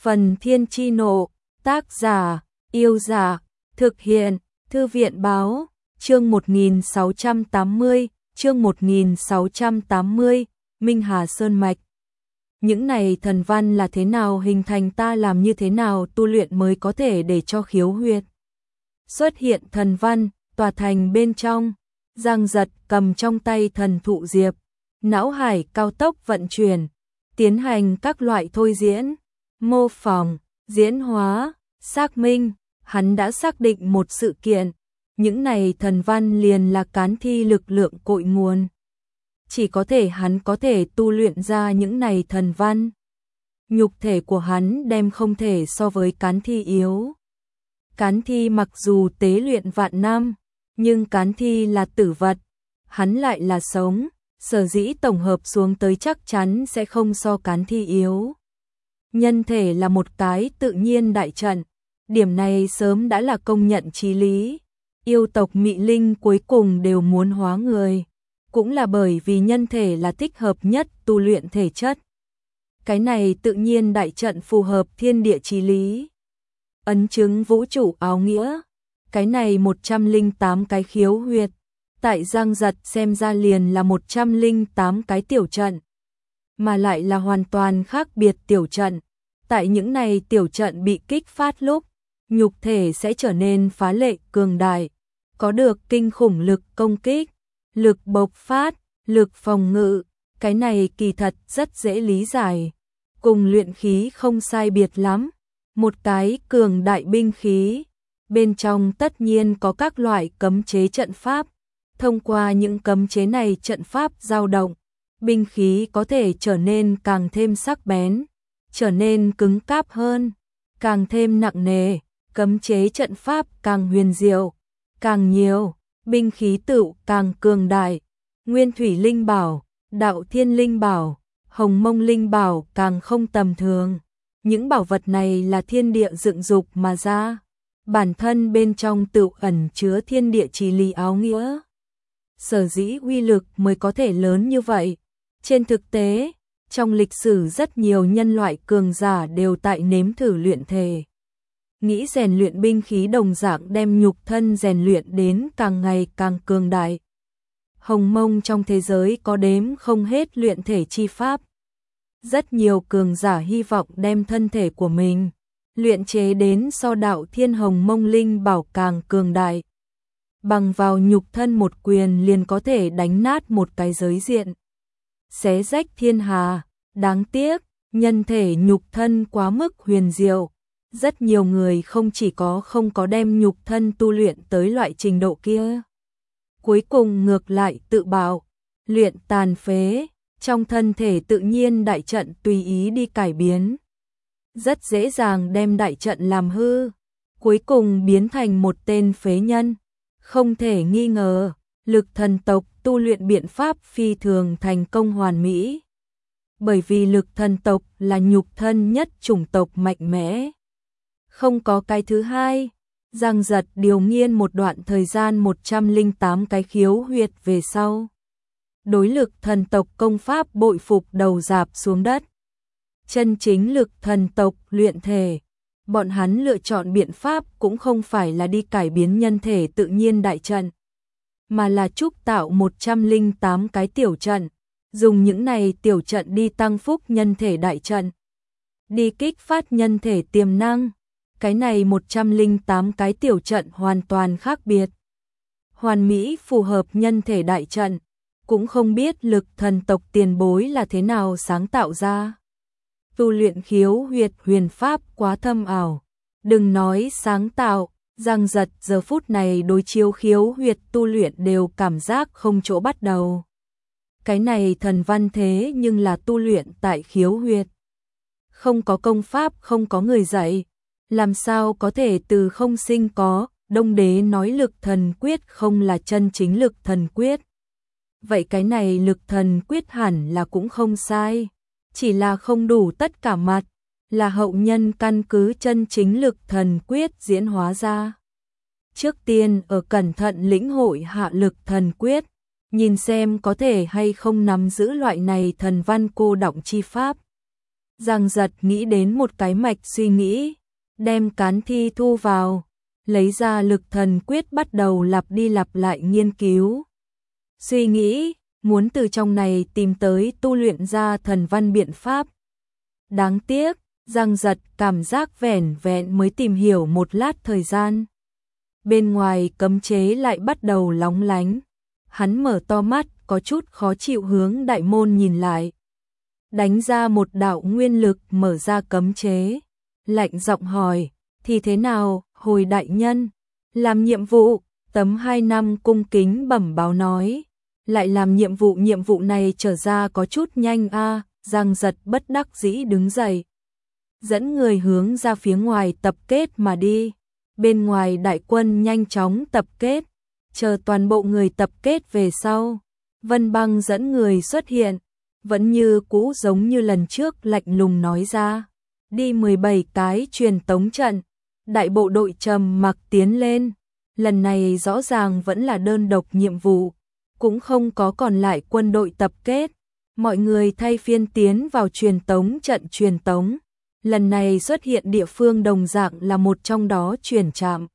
Phần Thiên Chi Nộ, tác giả, Yêu Giả, thực hiện, Thư viện Báo, chương 1680, chương 1680, Minh Hà Sơn Mạch. Những này thần văn là thế nào hình thành, ta làm như thế nào tu luyện mới có thể để cho khiếu huyệt xuất hiện thần văn, tòa thành bên trong. Giang Giật cầm trong tay thần thụ diệp, não hải cao tốc vận chuyển, tiến hành các loại thôi diễn, mô phỏng, diễn hóa, xác minh. Hắn đã xác định một sự kiện, những này thần văn liền là cán thi lực lượng cội nguồn. Chỉ có thể hắn có thể tu luyện ra những này thần văn. Nhục thể của hắn đem không thể so với cán thi yếu. Cán thi mặc dù tế luyện vạn năm, nhưng cán thi là tử vật, hắn lại là sống, sở dĩ tổng hợp xuống tới chắc chắn sẽ không so cán thi yếu. Nhân thể là một cái tự nhiên đại trận, điểm này sớm đã là công nhận chí lý. Yêu tộc Mị Linh cuối cùng đều muốn hóa người, cũng là bởi vì nhân thể là thích hợp nhất tu luyện thể chất. Cái này tự nhiên đại trận phù hợp thiên địa chí lý. Ấn chứng vũ trụ áo nghĩa, cái này 108 cái khiếu huyệt, tại Giang Giật xem ra liền là 108 cái tiểu trận, mà lại là hoàn toàn khác biệt tiểu trận. Tại những này tiểu trận bị kích phát lúc, nhục thể sẽ trở nên phá lệ cường đại, có được kinh khủng lực công kích, lực bộc phát, lực phòng ngự. Cái này kỳ thật rất dễ lý giải, cùng luyện khí không sai biệt lắm. Một cái cường đại binh khí, bên trong tất nhiên có các loại cấm chế trận pháp. Thông qua những cấm chế này trận pháp dao động, binh khí có thể trở nên càng thêm sắc bén, trở nên cứng cáp hơn, càng thêm nặng nề. Cấm chế trận pháp càng huyền diệu, càng nhiều, binh khí tựu càng cường đại. Nguyên Thủy Linh Bảo, Đạo Thiên Linh Bảo, Hồng Mông Linh Bảo càng không tầm thường. Những bảo vật này là thiên địa dựng dục mà ra, bản thân bên trong tựu ẩn chứa thiên địa chí lý áo nghĩa. Sở dĩ uy lực mới có thể lớn như vậy. Trên thực tế, trong lịch sử rất nhiều nhân loại cường giả đều tại nếm thử luyện thể. Nghĩ rèn luyện binh khí đồng dạng đem nhục thân rèn luyện đến càng ngày càng cường đại. Hồng Mông trong thế giới có đếm không hết luyện thể chi pháp. Rất nhiều cường giả hy vọng đem thân thể của mình luyện chế đến so Đạo Thiên Hồng Mông Linh Bảo càng cường đại. Bằng vào nhục thân một quyền liền có thể đánh nát một cái giới diện, xé rách thiên hà. Đáng tiếc, nhân thể nhục thân quá mức huyền diệu. Rất nhiều người không chỉ không có đem nhục thân tu luyện tới loại trình độ kia. Cuối cùng ngược lại tự bạo, luyện tàn phế, trong thân thể tự nhiên đại trận tùy ý đi cải biến. Rất dễ dàng đem đại trận làm hư, cuối cùng biến thành một tên phế nhân. Không thể nghi ngờ, Lực Thần tộc tu luyện biện pháp phi thường thành công hoàn mỹ. Bởi vì Lực Thần tộc là nhục thân nhất chủng tộc mạnh mẽ. Không có cái thứ hai. Giang Giật điều nghiên một đoạn thời gian 108 cái khiếu huyệt về sau. Đối Lực Thần tộc công pháp bội phục đầu rạp xuống đất. Chân chính Lực Thần tộc luyện thể, bọn hắn lựa chọn biện pháp cũng không phải là đi cải biến nhân thể tự nhiên đại trận, mà là trúc tạo 108 cái tiểu trận, dùng những này tiểu trận đi tăng phúc nhân thể đại trận, đi kích phát nhân thể tiềm năng. Cái này 108 cái tiểu trận hoàn toàn khác biệt, hoàn mỹ phù hợp nhân thể đại trận, cũng không biết Lực Thần tộc tiền bối là thế nào sáng tạo ra. Tu luyện khiếu huyệt huyền pháp quá thâm ảo, đừng nói sáng tạo. Giang Giật giờ phút này đối chiếu khiếu huyệt tu luyện đều cảm giác không chỗ bắt đầu. Cái này thần văn thế nhưng là tu luyện tại khiếu huyệt, không có công pháp, không có người dạy, làm sao có thể từ không sinh có. Đông Đế nói Lực Thần quyết không là chân chính Lực Thần quyết, vậy cái này Lực Thần quyết hẳn là cũng không sai, chỉ là không đủ tất cả mặt, là hậu nhân căn cứ chân chính Lực Thần quyết diễn hóa ra. Trước tiên ở cẩn thận lĩnh hội hạ Lực Thần quyết, nhìn xem có thể hay không nắm giữ loại này thần văn cô đọng chi pháp. Giang Giật nghĩ đến một cái mạch suy nghĩ, đem cán thi thu vào, lấy ra lực thần quyết bắt đầu lặp đi lặp lại nghiên cứu. Suy nghĩ, muốn từ trong này tìm tới tu luyện ra thần văn biện pháp. Đáng tiếc, Giang Giật cảm giác vẻn vẹn mới tìm hiểu một lát thời gian. Bên ngoài cấm chế lại bắt đầu lóng lánh. Hắn mở to mắt, có chút khó chịu hướng đại môn nhìn lại. Đánh ra một đạo nguyên lực mở ra cấm chế. Lạnh giọng hỏi, thì thế nào, hồi đại nhân? Làm nhiệm vụ, tấm 2 năm cung kính bẩm báo nói. Lại làm nhiệm vụ này trở ra có chút nhanh a. Giang Giật bất đắc dĩ đứng dậy. Dẫn người hướng ra phía ngoài tập kết mà đi. Bên ngoài đại quân nhanh chóng tập kết. Chờ toàn bộ người tập kết về sau. Vân Băng dẫn người xuất hiện. Vẫn như cũ giống như lần trước lạnh lùng nói ra. Đi 17 cái truyền tống trận. Đại bộ đội trầm mặc tiến lên. Lần này rõ ràng vẫn là đơn độc nhiệm vụ. Cũng không có còn lại quân đội tập kết. Mọi người thay phiên tiến vào truyền tống trận truyền tống. Lần này xuất hiện địa phương đồng dạng là một trong đó truyền trạm.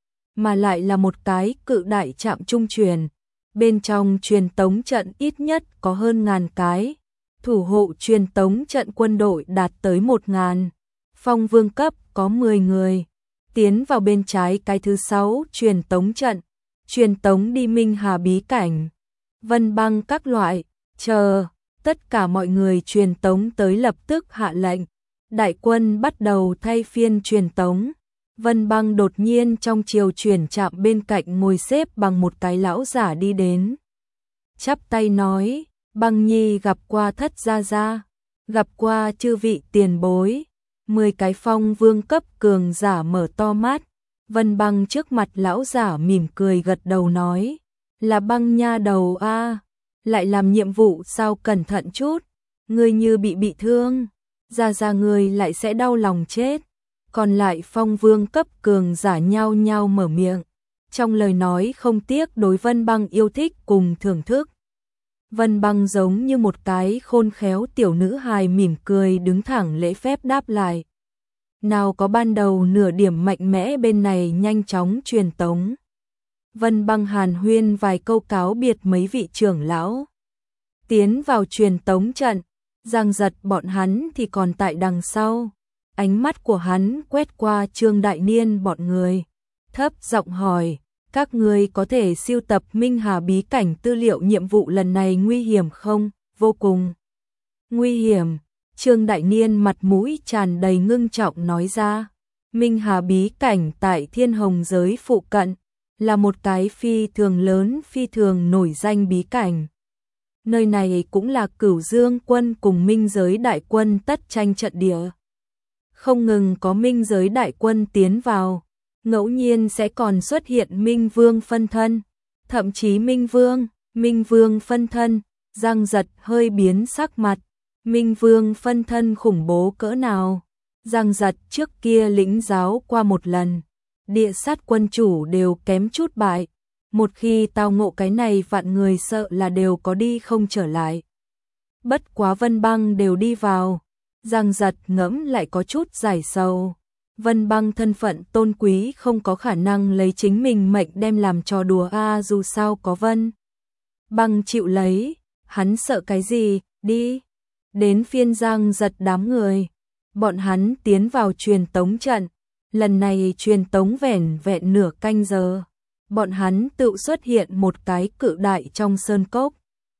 Mà lại là một cái cự đại trạm trung truyền. Bên trong truyền tống trận ít nhất có hơn 1000 cái. Thủ hộ truyền tống trận quân đội đạt tới 1000. Phong vương cấp có 10 người. Tiến vào bên trái cái thứ 6 truyền tống trận. Truyền tống đi Minh Hà bí cảnh. Vân Băng các loại. Chờ. Tất cả mọi người truyền tống tới lập tức hạ lệnh. Đại quân bắt đầu thay phiên truyền tống. Vân Băng đột nhiên trong chiều chuyển chạm bên cạnh ngồi xếp bằng một cái lão giả đi đến. Chắp tay nói, Băng Nhi gặp qua thất gia gia, gặp qua chư vị tiền bối. 10 cái phong vương cấp cường giả mở to mắt. Vân Băng trước mặt lão giả mỉm cười gật đầu nói, là Băng nha đầu a, lại làm nhiệm vụ sao cẩn thận chút, ngươi như bị thương, gia ngươi lại sẽ đau lòng chết. Còn lại phong vương cấp cường giả nhao nhao mở miệng, trong lời nói không tiếc đối Vân Băng yêu thích cùng thưởng thức. Vân Băng giống như một cái khôn khéo tiểu nữ hài mỉm cười đứng thẳng lễ phép đáp lại. Nào có ban đầu nửa điểm mạnh mẽ bên này nhanh chóng truyền tống. Vân Băng hàn huyên vài câu cáo biệt mấy vị trưởng lão. Tiến vào truyền tống trận, Giang Giật bọn hắn thì còn tại đằng sau. Ánh mắt của hắn quét qua Trương Đại Niên bọn người. Thấp giọng hỏi, các người có thể siêu tập Minh Hà bí cảnh tư liệu nhiệm vụ lần này nguy hiểm không? Vô cùng nguy hiểm. Trương Đại Niên mặt mũi tràn đầy ngưng trọng nói ra. Minh Hà bí cảnh tại Thiên Hồng giới phụ cận, là một cái phi thường lớn phi thường nổi danh bí cảnh. Nơi này cũng là Cửu Dương quân cùng Minh giới đại quân tất tranh trận địa. Không ngừng có Minh giới đại quân tiến vào, ngẫu nhiên sẽ còn xuất hiện Minh Vương phân thân, thậm chí Minh Vương phân thân. Giang Giật hơi biến sắc mặt. Minh Vương phân thân khủng bố cỡ nào? Giang Giật trước kia lĩnh giáo qua một lần, địa sát quân chủ đều kém chút bại. Một khi tao ngộ cái này vạn người sợ là đều có đi không trở lại. Bất quá Vân Băng đều đi vào. Giang Giật ngẫm lại có chút giải sầu. Vân Băng thân phận tôn quý không có khả năng lấy chính mình mệnh đem làm trò đùa a, dù sao có Vân Băng chịu lấy, hắn sợ cái gì, đi. Đến phiên Giang Giật đám người. Bọn hắn tiến vào truyền tống trận. Lần này truyền tống vẻn vẹn nửa canh giờ. Bọn hắn tự xuất hiện một cái cự đại trong sơn cốc.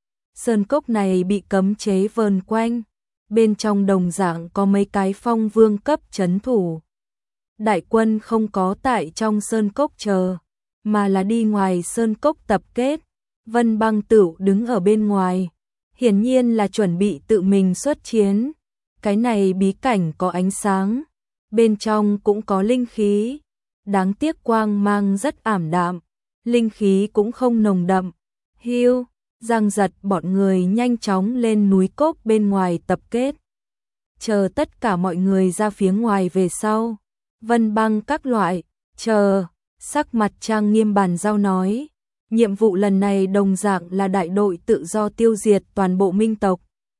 Sơn cốc này bị cấm chế vờn quanh. Bên trong đồng dạng có mấy cái phong vương cấp trấn thủ. Đại quân không có tại trong sơn cốc chờ, mà là đi ngoài sơn cốc tập kết. Vân Băng Tửu đứng ở bên ngoài, hiển nhiên là chuẩn bị tự mình xuất chiến. Cái này bí cảnh có ánh sáng, bên trong cũng có linh khí. Đáng tiếc quang mang rất ảm đạm, linh khí cũng không nồng đậm. Hiu, Giang Giật bọn người nhanh chóng lên núi cốc bên ngoài tập kết. Chờ tất cả mọi người ra phía ngoài về sau. Vân Băng các loại, chờ, sắc mặt trang nghiêm bàn giao nói. Nhiệm vụ lần này đồng dạng là đại đội tự do tiêu diệt toàn bộ minh tộc.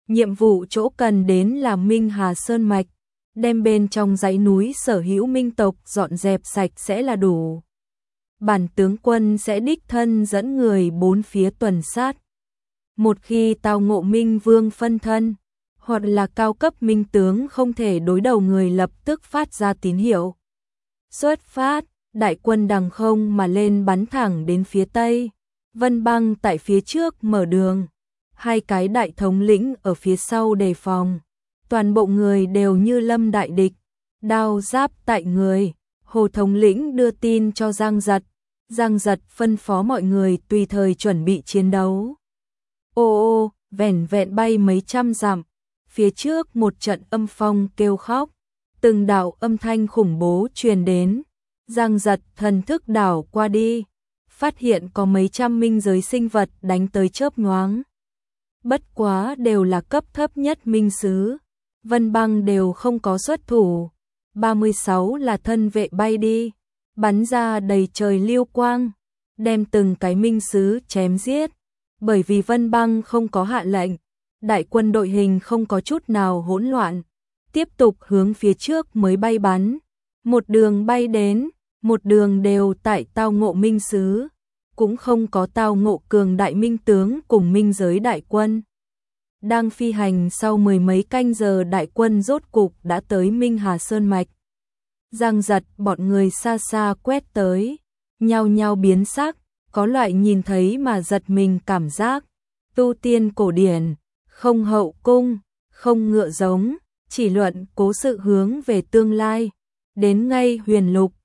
Nhiệm vụ chỗ cần đến là Minh Hà Sơn Mạch, đem bên trong dãy núi sở hữu minh tộc dọn dẹp sạch sẽ là đủ. Bản tướng quân sẽ đích thân dẫn người bốn phía tuần sát. Một khi tao ngộ Minh Vương phân thân, hoặc là cao cấp minh tướng không thể đối đầu người lập tức phát ra tín hiệu. Xuất phát, đại quân đằng không mà lên bắn thẳng đến phía tây. Vân Băng tại phía trước mở đường, hai cái đại thống lĩnh ở phía sau đề phòng. Toàn bộ người đều như lâm đại địch, đao giáp tại người. Hồ thống lĩnh đưa tin cho Giang Giật. Giang Giật phân phó mọi người tùy thời chuẩn bị chiến đấu. Ô, vẻn vẹn bay mấy trăm dặm, phía trước một trận âm phong kêu khóc, từng đạo âm thanh khủng bố truyền đến. Giang Giật thần thức đảo qua đi, phát hiện có mấy trăm minh giới sinh vật đánh tới chớp nhoáng. Bất quá đều là cấp thấp nhất minh sứ, Vân Băng đều không có xuất thủ. 36 là thân vệ bay đi, bắn ra đầy trời lưu quang, đem từng cái minh sứ chém giết. Bởi vì Vân Băng không có hạ lệnh, đại quân đội hình không có chút nào hỗn loạn, tiếp tục hướng phía trước mới bay bắn. Một đường bay đến, một đường đều tại tao ngộ minh sứ, cũng không có tao ngộ cường đại minh tướng cùng minh giới đại quân. Đang phi hành sau mười mấy canh giờ, đại quân rốt cục đã tới Minh Hà Sơn Mạch. Giang Giật bọn người xa xa quét tới, nhao nhao biến sắc, có loại nhìn thấy mà giật mình cảm giác. Tu tiên cổ điển, không hậu cung, không ngựa giống, chỉ luận cố sự hướng về tương lai. Đến ngay huyền lục,